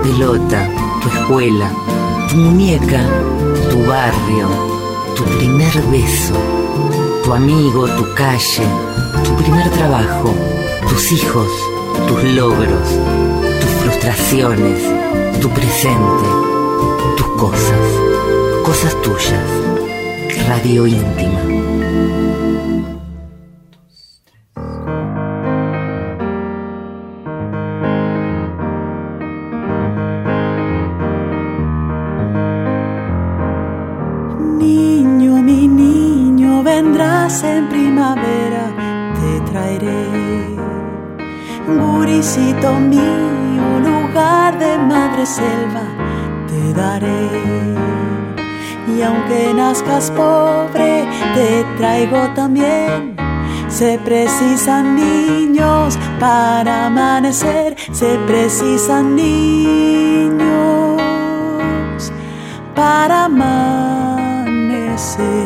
pelota, tu escuela, tu muñeca, tu barrio, tu primer beso, tu amigo, tu calle, tu primer trabajo, tus hijos, tus logros, tus frustraciones, tu presente, tus cosas tuyas. Radio íntima. Niño, mi niño, vendrás en primavera, te traeré. Gurisito mío, lugar de madre selva, te daré. Y aunque nazcas pobre, te traigo también. Se precisan niños para amanecer, se precisan niños para amanecer.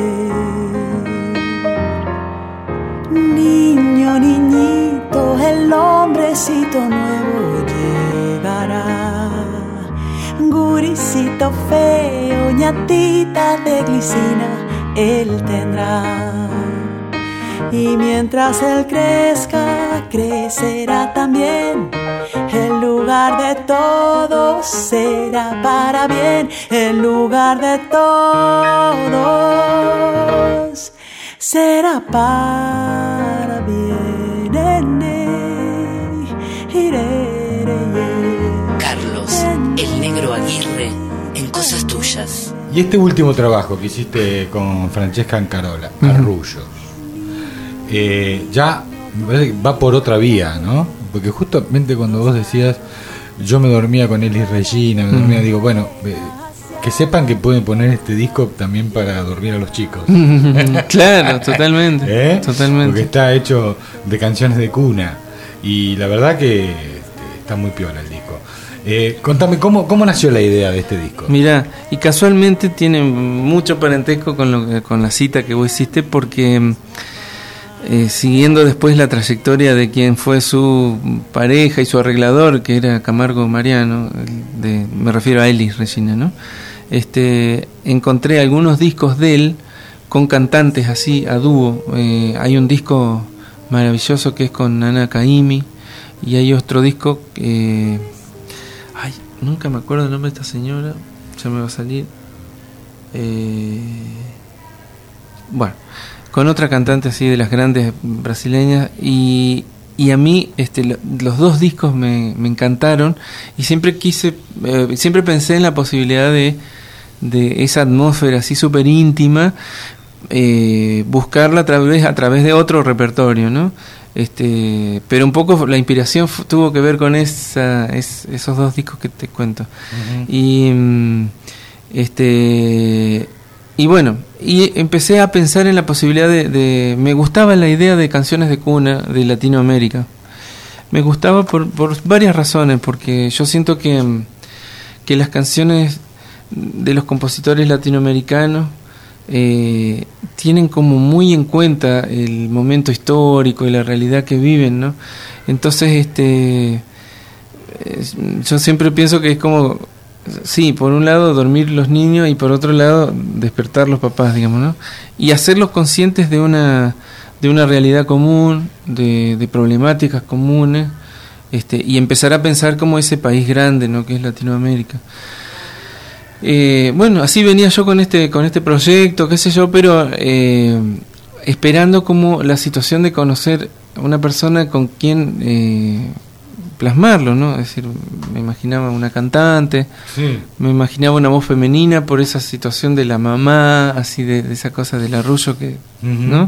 Niño, niñito, el hombrecito nuevo llegará. Gurisito feo, ñatita de glicina, él tendrá. Y mientras él crezca, crecerá también. El lugar de todos será para bien. El lugar de todos será para bien. Carlos, el negro Aguirre, en Cosas Tuyas. Y este último trabajo que hiciste con Francesca Ancarola, Arrullos, ya va por otra vía, ¿no? Porque justamente cuando vos decías, yo me dormía con Elis Regina, digo, bueno, que sepan que pueden poner este disco también para dormir a los chicos. Claro, totalmente. Totalmente. Porque está hecho de canciones de cuna. Y la verdad que está muy piola el disco. Contame, ¿cómo nació la idea de este disco? Mirá, y casualmente tiene mucho parentesco con la cita que vos hiciste, porque siguiendo después la trayectoria de quien fue su pareja y su arreglador, que era Camargo Mariano, me refiero a Elis Regina, ¿no? Encontré algunos discos de él con cantantes así, a dúo. Hay un disco maravilloso que es con Ana Caymmi, y hay otro disco nunca me acuerdo el nombre de esta señora, ya me va a salir. Bueno, con otra cantante así de las grandes brasileñas, y a mí los dos discos me encantaron, y siempre pensé en la posibilidad de esa atmósfera así súper íntima, buscarla a través de otro repertorio, ¿no? Pero un poco la inspiración tuvo que ver con esos dos discos que te cuento. Uh-huh. Y bueno, y empecé a pensar en la posibilidad me gustaba la idea de canciones de cuna de Latinoamérica. Me gustaba por varias razones, porque yo siento que las canciones de los compositores latinoamericanos tienen como muy en cuenta el momento histórico y la realidad que viven, ¿no? Entonces, yo siempre pienso que es como, sí, por un lado dormir los niños y por otro lado despertar los papás, digamos, ¿no? Y hacerlos conscientes de una realidad común, de problemáticas comunes, y empezar a pensar como ese país grande, ¿no?, que es Latinoamérica. Bueno, así venía yo con este proyecto, qué sé yo, pero esperando como la situación de conocer a una persona con quien plasmarlo, ¿no? Es decir, me imaginaba una cantante, sí, me imaginaba una voz femenina por esa situación de la mamá, así de esa cosa del arrullo que, uh-huh, ¿no?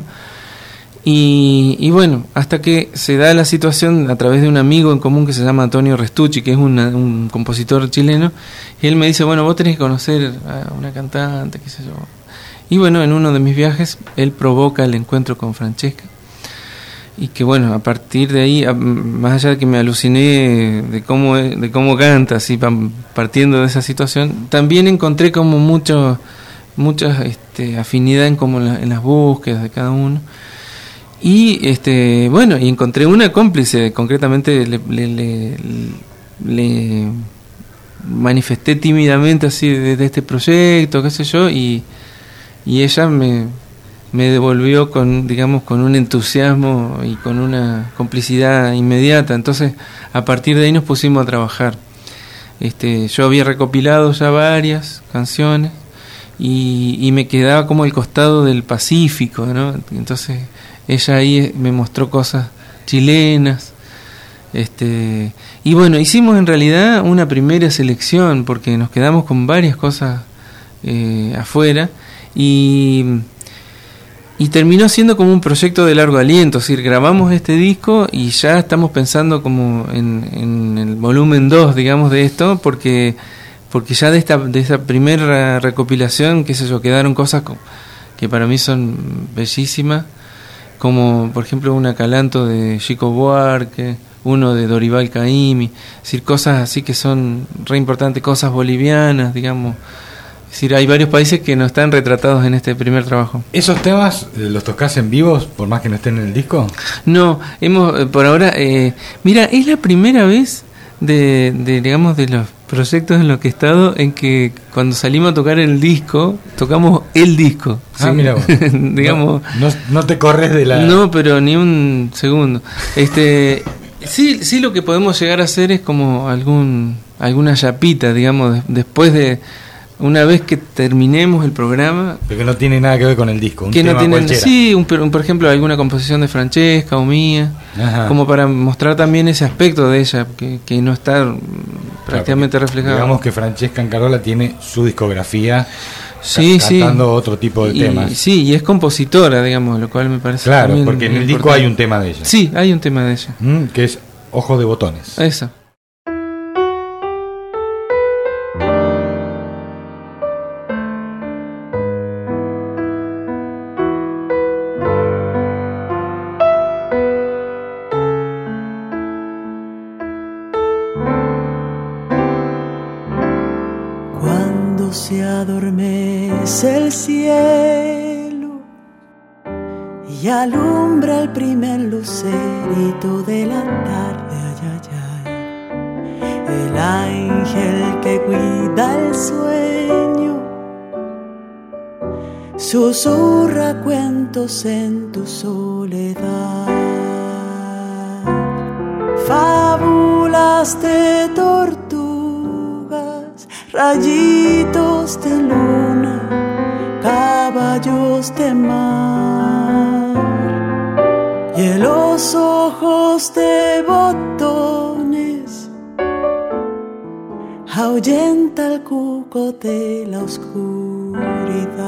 Y bueno, hasta que se da la situación a través de un amigo en común que se llama Antonio Restucci, que es un compositor chileno, y él me dice, bueno, vos tenés que conocer a una cantante, qué sé yo. Y bueno, en uno de mis viajes, él provoca el encuentro con Francesca, y que bueno, a partir de ahí, más allá de que me aluciné de cómo canta, así partiendo de esa situación, también encontré como mucha afinidad en las búsquedas de cada uno. Y bueno, y encontré una cómplice, concretamente le manifesté tímidamente así de este proyecto, qué sé yo, y ella me devolvió con, digamos, con un entusiasmo y con una complicidad inmediata. Entonces, a partir de ahí nos pusimos a trabajar. Yo había recopilado ya varias canciones y me quedaba como el costado del Pacífico, ¿no? Entonces, ella ahí me mostró cosas chilenas. Y bueno, hicimos en realidad una primera selección porque nos quedamos con varias cosas afuera y terminó siendo como un proyecto de largo aliento. Es decir, grabamos este disco y ya estamos pensando como en el volumen 2, digamos, de esto, porque ya de esta primera recopilación, qué sé yo, quedaron cosas que para mí son bellísimas, como por ejemplo un acalanto de Chico Buarque, uno de Dorival Caymmi, es decir, cosas así que son re importantes, cosas bolivianas, digamos. Es decir, hay varios países que no están retratados en este primer trabajo. ¿Esos temas los tocás en vivos, por más que no estén en el disco? No, hemos por ahora... mira, es la primera vez digamos, de los proyectos en los que he estado en que cuando salimos a tocar el disco, tocamos el disco. Ah, ¿sí? Mira vos. Digamos, no te corres de la... No, pero ni un segundo. Sí, lo que podemos llegar a hacer es como alguna chapita, digamos, después de... Una vez que terminemos el programa... Pero que no tiene nada que ver con el disco, que no tienen, sí, por ejemplo, alguna composición de Francesca o mía, ajá, como para mostrar también ese aspecto de ella, que no está prácticamente reflejado. Digamos que Francesca Ancarola tiene su discografía, sí, cantando otro tipo de temas. Sí, y es compositora, digamos, lo cual me parece... Claro, porque en el disco hay un tema de ella. Sí, hay un tema de ella. Que es Ojos de Botones. Eso. Se adormece el cielo y alumbra el primer lucerito de la tarde, ay, ay, ay. El ángel que cuida el sueño susurra cuentos en tu soledad, fábulas de tortugas, rayitos de luna, caballos de mar, y en los ojos de botones ahuyenta el cuco de la oscuridad.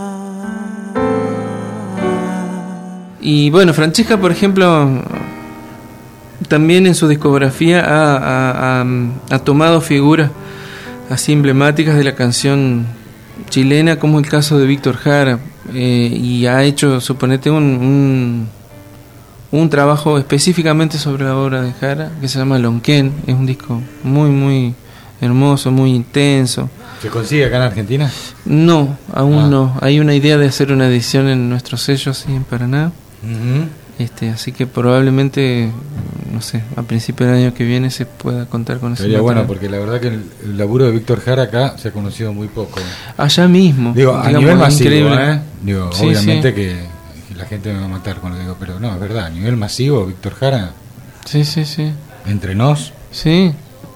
Y bueno, Francesca, por ejemplo, también en su discografía ha tomado figuras así emblemáticas de la canción chilena, como el caso de Víctor Jara, y ha hecho, suponete, un trabajo específicamente sobre la obra de Jara, que se llama Lonquén. Es un disco muy, muy hermoso, muy intenso. ¿Se consigue acá en Argentina? No, aún no. Hay una idea de hacer una edición en nuestro sello, así en Paraná. Uh-huh. Así que probablemente, no sé, a principios del año que viene se pueda contar con eso. Sería bueno, porque la verdad que el laburo de Víctor Jara acá se ha conocido muy poco. Allá mismo. Digo, a nivel masivo, Digo, sí, obviamente sí, que la gente me va a matar cuando lo digo, pero no, es verdad, a nivel masivo, Víctor Jara. Sí. Entre nos. Sí.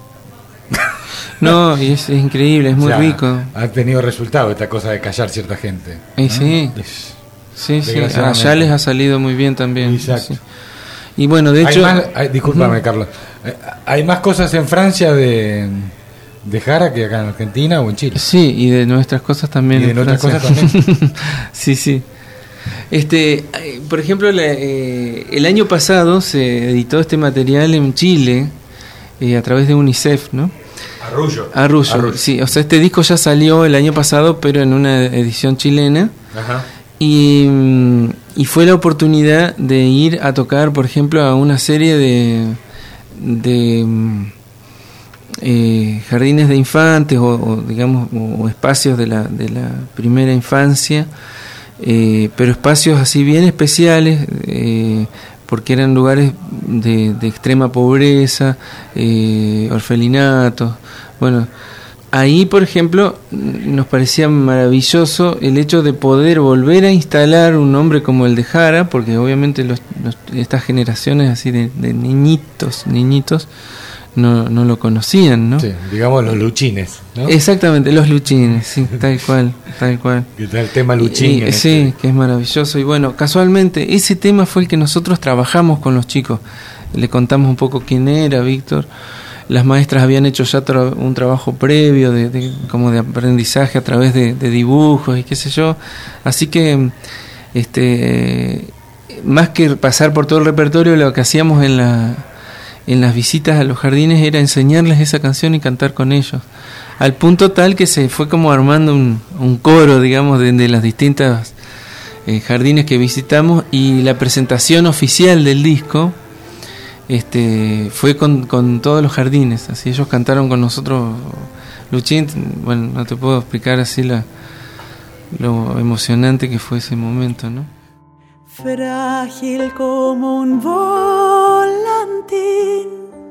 No, y es increíble, es muy rico. Ha tenido resultado esta cosa de callar cierta gente. Y sí. Sí, allá les ha salido muy bien también. Exacto. Sí. Y bueno, de hecho... Discúlpame, Carlos. ¿Hay más cosas en Francia de Jara que acá en Argentina o en Chile? Sí, y de nuestras cosas también. Y de nuestras cosas también. Sí. Por ejemplo, el año pasado se editó este material en Chile a través de UNICEF, ¿no? Arrullo. Sí, o sea, este disco ya salió el año pasado, pero en una edición chilena. Ajá. Y fue la oportunidad de ir a tocar, por ejemplo, a una serie de jardines de infantes o digamos o espacios de la primera infancia, pero espacios así bien especiales, porque eran lugares de extrema pobreza, orfelinatos, Bueno, ahí, por ejemplo, nos parecía maravilloso el hecho de poder volver a instalar un nombre como el de Jara, porque obviamente estas generaciones así de niñitos no lo conocían, ¿no? Sí, digamos los luchines, ¿no? Exactamente, los luchines, sí, tal cual. Que está el tema luchín. Sí, que es maravilloso. Y bueno, casualmente, ese tema fue el que nosotros trabajamos con los chicos. Le contamos un poco quién era Víctor. Las maestras habían hecho ya un trabajo previo como de aprendizaje a través de dibujos y qué sé yo. Así que más que pasar por todo el repertorio, lo que hacíamos en las visitas a los jardines era enseñarles esa canción y cantar con ellos, al punto tal que se fue como armando un coro, digamos, de las distintas jardines que visitamos, y la presentación oficial del disco fue con todos los jardines. Así ellos cantaron con nosotros Luchín. Bueno, no te puedo explicar así lo emocionante que fue ese momento, ¿no? Frágil como un volantín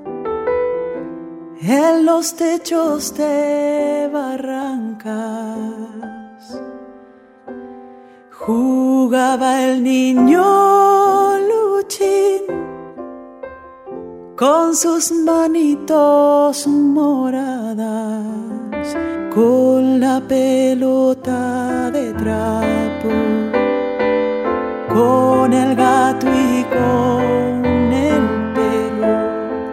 en los techos de barrancas, jugaba el niño Luchín con sus manitos moradas, con la pelota de trapo, con el gato y con el perro.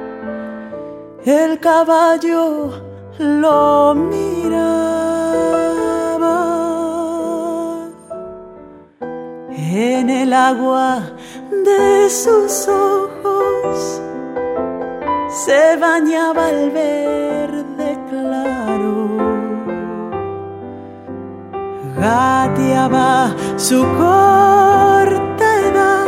El caballo lo miraba, en el agua de sus ojos se bañaba el verde claro, gateaba su corta edad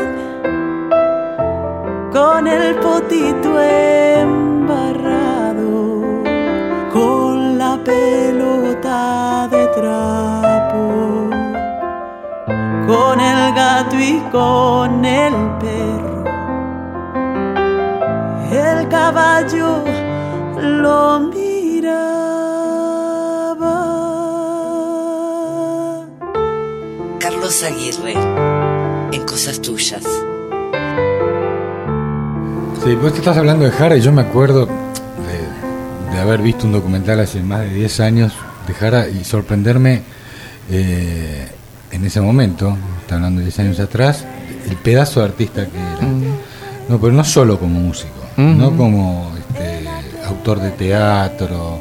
con el potito embarrado, con la pelota de trapo, con el gato y con el perro. El caballo lo miraba. Carlos Aguirre, en Cosas Tuyas. Sí, vos te estás hablando de Jara, y yo me acuerdo de haber visto un documental hace más de 10 años de Jara y sorprenderme en ese momento, está hablando de 10 años atrás, el pedazo de artista que era. No, pero no solo como músico, no como autor de teatro,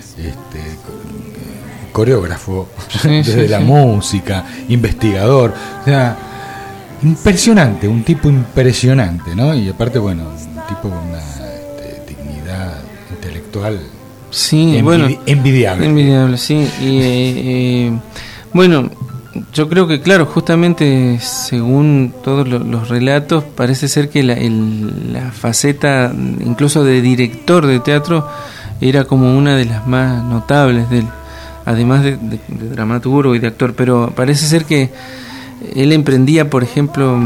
coreógrafo, desde la música, investigador, o sea, impresionante, un tipo impresionante, ¿no? Y aparte, bueno, un tipo con una dignidad intelectual, sí, envidiable, sí. Y bueno, yo creo que, claro, justamente según todos los relatos, parece ser que la faceta incluso de director de teatro era como una de las más notables de él, además de dramaturgo y de actor. Pero parece ser que él emprendía, por ejemplo,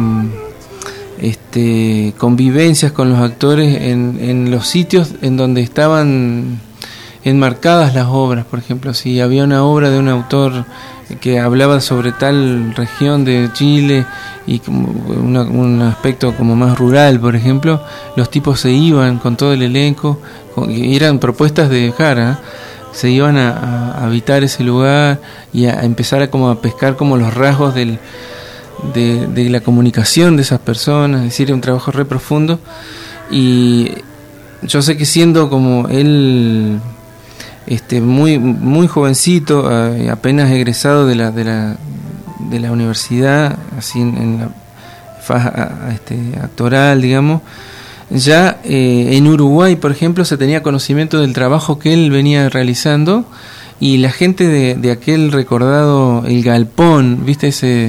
convivencias con los actores en los sitios en donde estaban enmarcadas las obras. Por ejemplo, si había una obra de un autor que hablaba sobre tal región de Chile y como un aspecto como más rural, por ejemplo, los tipos se iban con todo el elenco, eran propuestas de Jara, se iban a habitar ese lugar y a empezar a pescar como los rasgos de la comunicación de esas personas. Es decir, un trabajo re profundo. Y yo sé que siendo como él muy muy jovencito, apenas egresado de la universidad, así en la faja actoral, digamos, ya en Uruguay, por ejemplo, se tenía conocimiento del trabajo que él venía realizando, y la gente de aquel recordado El Galpón, ¿viste?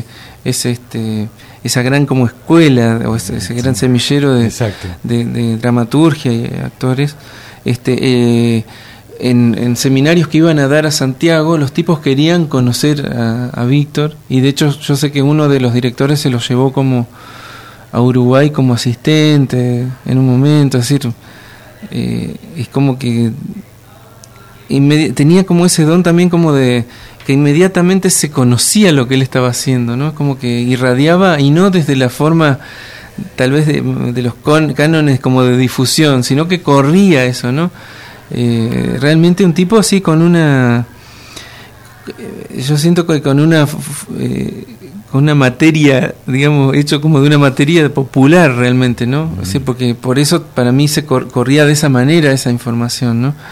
Esa gran como escuela, o ese gran semillero de dramaturgia y actores, en seminarios que iban a dar a Santiago, los tipos querían conocer a Víctor, y de hecho yo sé que uno de los directores se lo llevó como a Uruguay como asistente en un momento. Es decir, es como que tenía como ese don también como de que inmediatamente se conocía lo que él estaba haciendo, ¿no? Como que irradiaba, y no desde la forma tal vez de los cánones como de difusión, sino que corría eso, ¿no? Realmente un tipo así con una, yo siento que con una materia, digamos, hecho como de una materia popular realmente, ¿no? O sea, porque por eso para mí se corría de esa manera esa información, ¿no?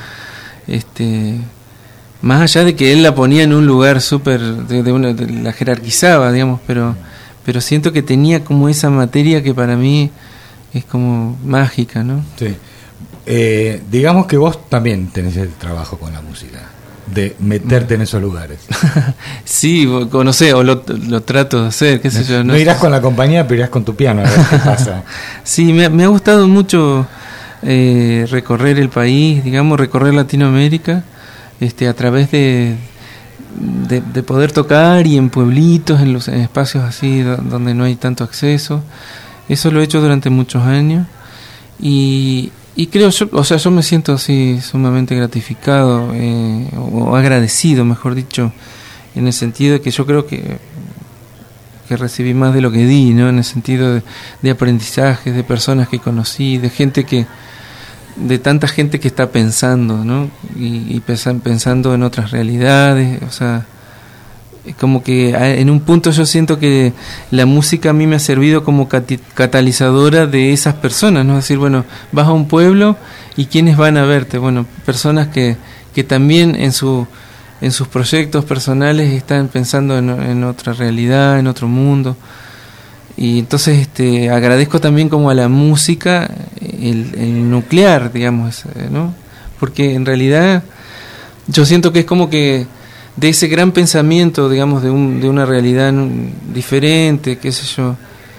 Más allá de que él la ponía en un lugar súper, la jerarquizaba, digamos, pero siento que tenía como esa materia que para mí es como mágica, ¿no? Sí. Digamos que vos también tenés el trabajo con la música, de meterte en esos lugares. Sí, no sé, o lo trato de hacer, qué sé yo. No irás con la compañía, pero irás con tu piano a ver qué pasa. Sí, me ha gustado mucho recorrer el país, digamos, recorrer Latinoamérica, a través de poder tocar y en pueblitos, en espacios así donde no hay tanto acceso. Eso lo he hecho durante muchos años y creo, yo me siento así sumamente gratificado o agradecido, mejor dicho, en el sentido de que yo creo que recibí más de lo que di, ¿no? En el sentido de aprendizajes, de personas que conocí, de tanta gente que está pensando, ¿no? Y pensando en otras realidades, o sea, como que en un punto yo siento que la música a mí me ha servido como catalizadora de esas personas, ¿no? Es decir, bueno, vas a un pueblo y ¿quiénes van a verte? Bueno, personas que también en sus proyectos personales están pensando en otra realidad, en otro mundo. Y entonces agradezco también como a la música el nuclear, digamos, ¿no? Porque en realidad yo siento que es como que de ese gran pensamiento, digamos, de una realidad diferente, qué sé yo,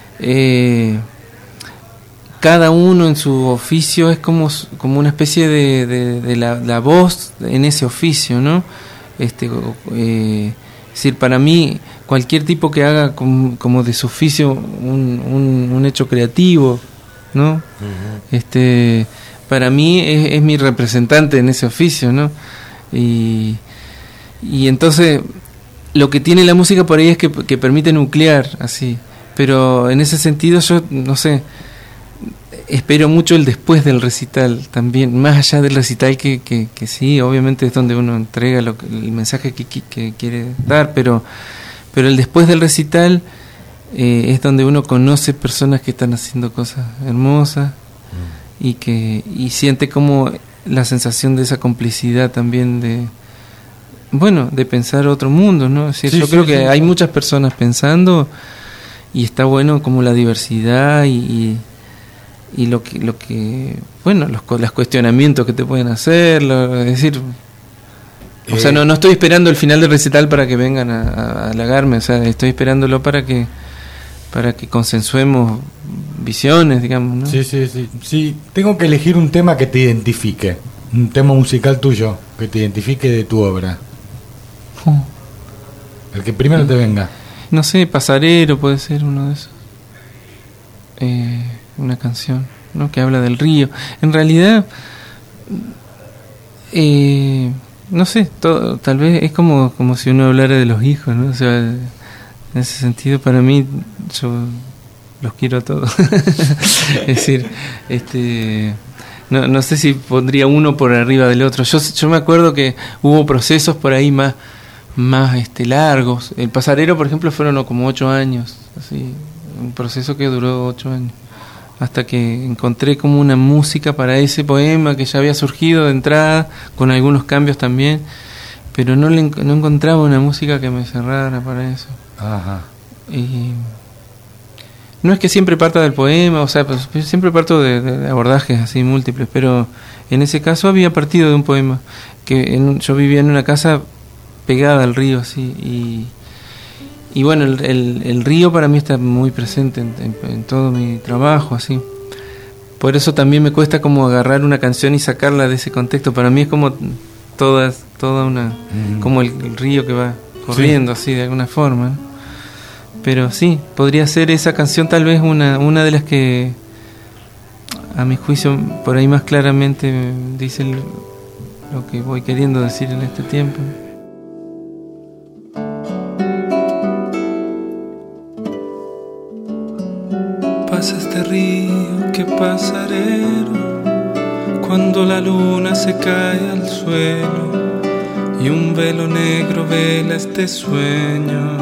cada uno en su oficio es como una especie de la voz en ese oficio, ¿no? Es decir, para mí cualquier tipo que haga como de su oficio un hecho creativo, ¿no? Uh-huh. Para mí es mi representante en ese oficio, ¿no? Y entonces lo que tiene la música por ahí es que permite nuclear así, pero en ese sentido yo no sé, espero mucho el después del recital también, más allá del recital que sí, obviamente es donde uno entrega el mensaje que quiere dar, pero el después del recital es donde uno conoce personas que están haciendo cosas hermosas y siente como la sensación de esa complicidad también de pensar otro mundo, ¿no? Es decir, yo creo que hay muchas personas pensando y está bueno como la diversidad y lo que bueno, los cuestionamientos que te pueden hacer, es decir, o sea, no estoy esperando el final del recital para que vengan a halagarme, o sea, estoy esperándolo para que consensuemos visiones, digamos, ¿no? Sí, tengo que elegir un tema que te identifique, un tema musical tuyo que te identifique de tu obra. El que primero te venga. No sé, Pasarero puede ser uno de esos. Una canción, ¿no? Que habla del río. En realidad, no sé, tal vez es como si uno hablara de los hijos, ¿no? O sea, en ese sentido, para mí, yo los quiero a todos. Es decir, no sé si pondría uno por arriba del otro. Yo me acuerdo que hubo procesos por ahí más largos. El Pasarero, por ejemplo, fueron como 8 años, así, un proceso que duró 8 años, hasta que encontré como una música para ese poema que ya había surgido de entrada, con algunos cambios también, pero no encontraba una música que me cerrara para eso. Ajá. Y no es que siempre parta del poema, o sea, pues siempre parto de abordajes así múltiples, pero en ese caso había partido de un poema, que yo vivía en una casa pegada al río así, y bueno, el río para mí está muy presente en todo mi trabajo así. Por eso también me cuesta como agarrar una canción y sacarla de ese contexto. Para mí es como toda una como el río que va corriendo, sí, así de alguna forma, ¿no? Pero sí, podría ser esa canción tal vez una de las que a mi juicio por ahí más claramente dice lo que voy queriendo decir en este tiempo. Pasa este río que pasarero cuando la luna se cae al suelo y un velo negro vela este sueño.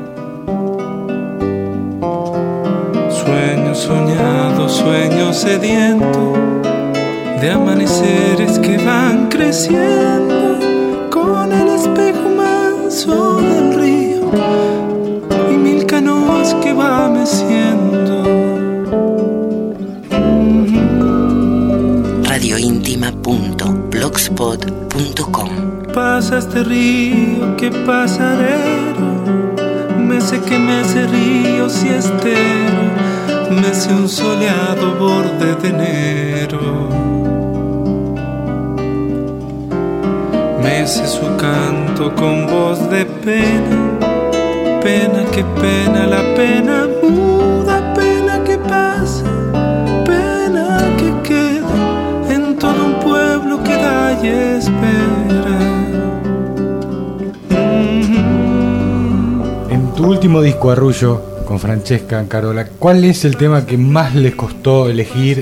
Sueño soñado, sueño sediento de amaneceres que van creciendo con el espejo manso del río y 1000 canoas que va meciendo. radiointima.blogspot.com. Pasa este río que pasarero, mece que mece ríos y estero, mece un soleado borde de enero. Mece su canto con voz de pena, pena que pena, la pena muda, pena que pasa, pena que queda en todo un pueblo que da y espera. En tu último disco, Arrullo, con Francesca Carola, ¿cuál es el tema que más les costó elegir?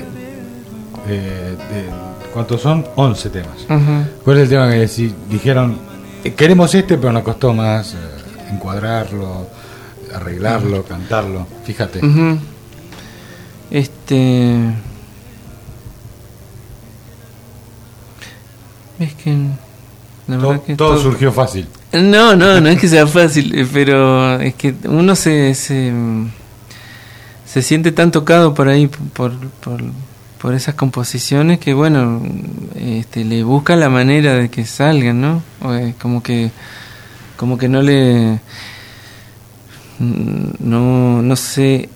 ¿Cuántos son? 11 temas. Uh-huh. ¿Cuál es el tema que dijeron, queremos este, pero nos costó más encuadrarlo, arreglarlo, cantarlo? Fíjate. Uh-huh. Es que la verdad que todo surgió fácil. No es que sea fácil, pero es que uno se siente tan tocado por ahí por esas composiciones que bueno, le busca la manera de que salgan, ¿no? Como que no le no se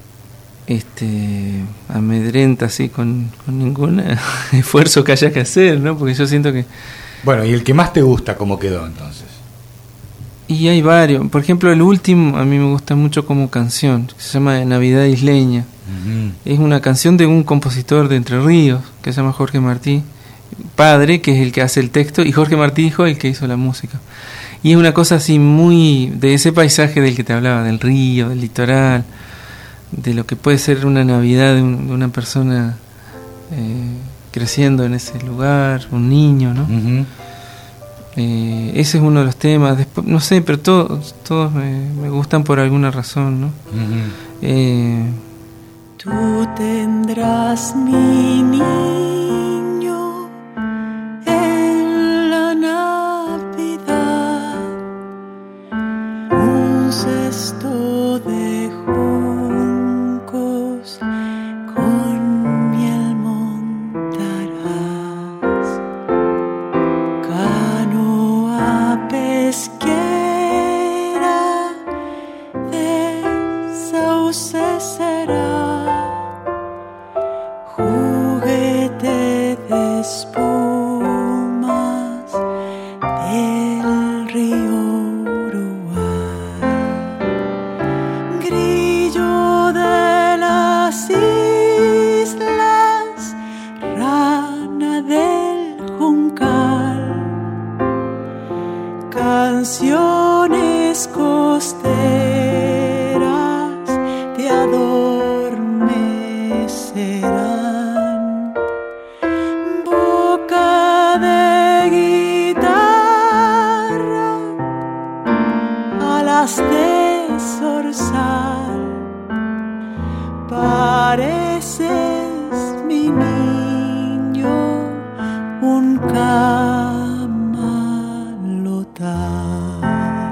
amedrenta así con ningún esfuerzo que haya que hacer, ¿no? Porque yo siento que bueno, ¿y el que más te gusta cómo quedó entonces? Y hay varios. Por ejemplo, el último a mí me gusta mucho como canción, que se llama Navidad Isleña. Uh-huh. Es una canción de un compositor de Entre Ríos, que se llama Jorge Martí, padre, que es el que hace el texto, y Jorge Martí, hijo, el que hizo la música. Y es una cosa así muy de ese paisaje del que te hablaba, del río, del litoral, de lo que puede ser una Navidad de una persona creciendo en ese lugar, un niño, ¿no? Uh-huh. Ese es uno de los temas. Después, no sé, pero todos me gustan por alguna razón, ¿no? Uh-huh. Tú tendrás, mi niño, en la Navidad un cesto de juncos con miel montarás, canoa pesquera de sauces será, juguete de espumas del río Uruguay, grillo de las islas, rana del juncal, canciones costeras te adormecerán, boca de guitarra, alas de zorzal, pareces, mi niño, un camalotal.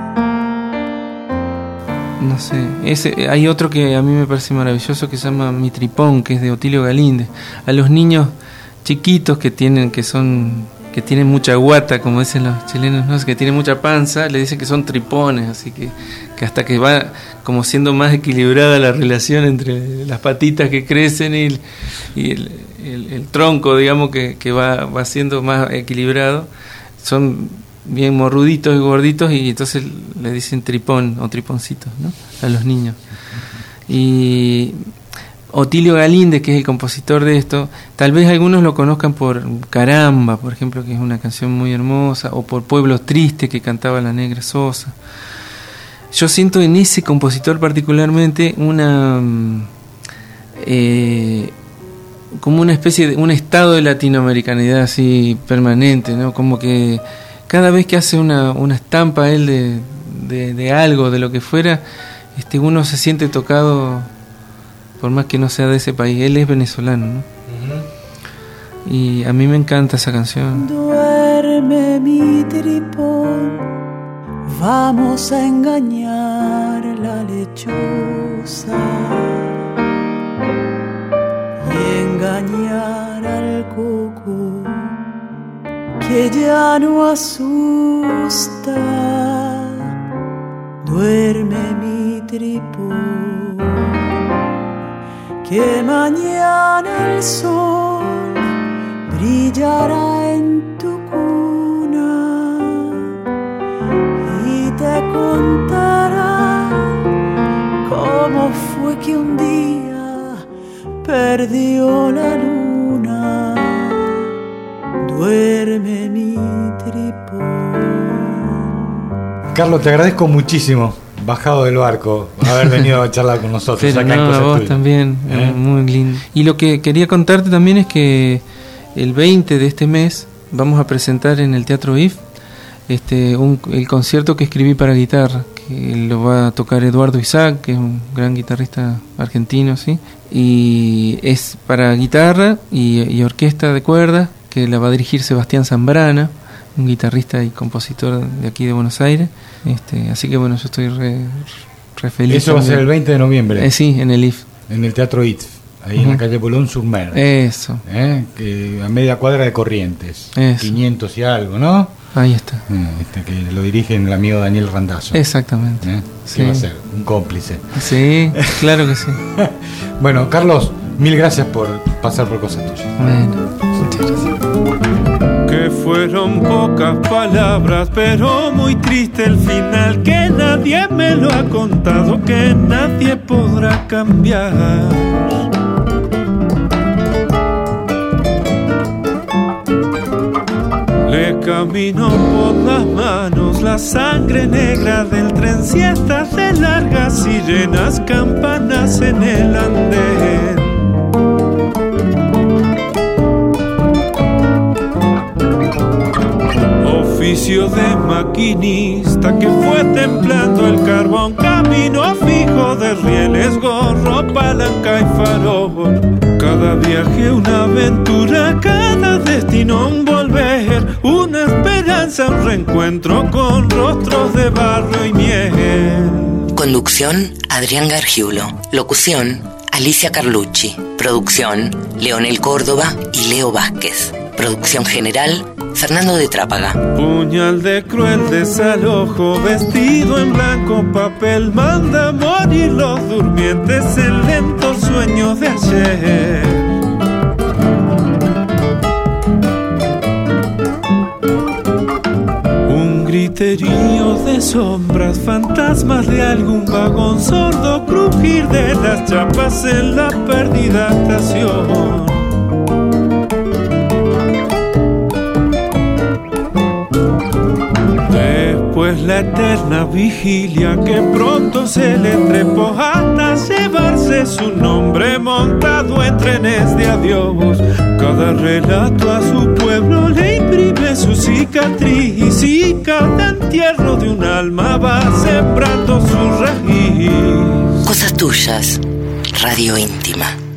No sé, hay otro que a mí me parece maravilloso que se llama Mi Tripón, que es de Otilio Galíndez. A los niños chiquitos que tienen mucha guata, como dicen los chilenos, ¿no? Que tienen mucha panza, le dicen que son tripones, así que hasta que va como siendo más equilibrada la relación entre las patitas que crecen y el tronco, digamos, que va siendo más equilibrado, son bien morruditos y gorditos, y entonces le dicen tripón o triponcitos, ¿no? A los niños. Otilio Galíndez, que es el compositor de esto, tal vez algunos lo conozcan por Caramba, por ejemplo, que es una canción muy hermosa, o por Pueblo Triste, que cantaba la Negra Sosa. Yo siento en ese compositor particularmente como una especie de un estado de latinoamericanidad así permanente, ¿no? Como que cada vez que hace una estampa él de algo, de lo que fuera, uno se siente tocado, por más que no sea de ese país. Él es venezolano, ¿no? Uh-huh. Y a mí me encanta esa canción. Duerme mi tripón, vamos a engañar la lechosa y engañar al coco que ya no asusta. Duerme mi tripón, que mañana el sol brillará en tu cuna y te contará cómo fue que un día perdió la luna. Duerme mi tripón. Carlos, te agradezco muchísimo, bajado del barco, haber venido a charlar con nosotros. Pero acá no, en Cosas vos Tuyas. también, muy lindo. Y lo que quería contarte también es que el 20 de este mes vamos a presentar en el Teatro IF el concierto que escribí para guitarra, que lo va a tocar Eduardo Isaac, que es un gran guitarrista argentino, ¿sí? Y es para guitarra y orquesta de cuerdas, que la va a dirigir Sebastián Zambrana, un guitarrista y compositor de aquí de Buenos Aires. Así que bueno, yo estoy re feliz. Eso va a ser el 20 de noviembre. Sí, en el IF. En el Teatro IF, ahí en la calle Boulogne-sur-Mer. Eso. Que a media cuadra de Corrientes. Eso. 500 y algo, ¿no? Ahí está. Que lo dirige el amigo Daniel Randazzo. Exactamente. Sí. Va a ser un cómplice. Sí, claro que sí. Bueno, Carlos, mil gracias por pasar por Cosas Tuyas. Bueno, muchas gracias. Que fueron pocas palabras, pero muy triste el final, que nadie me lo ha contado, que nadie podrá cambiar. Le camino por las manos la sangre negra del tren, siestas de largas sirenas, campanas en el andén. Oficio de maquinista que fue templando el carbón, camino fijo de rieles, gorro, palanca y farol. Cada viaje una aventura, cada destino un volver, una esperanza, un reencuentro con rostros de barro y miel. Conducción, Adrián Gargiulo. Locución, Alicia Carlucci. Producción, Leonel Córdoba y Leo Vázquez. Producción general, Fernando de Trápaga. Puñal de cruel desalojo, vestido en blanco papel, manda morir los durmientes en lentos sueños de ayer. Un griterío de sombras, fantasmas de algún vagón, sordo crujir de las chapas en la perdida estación. Pues la eterna vigilia que pronto se le trepó hasta llevarse su nombre montado en trenes de adiós. Cada relato a su pueblo le imprime su cicatriz y cada entierro de un alma va sembrando su raíz. Cosas Tuyas, radio íntima.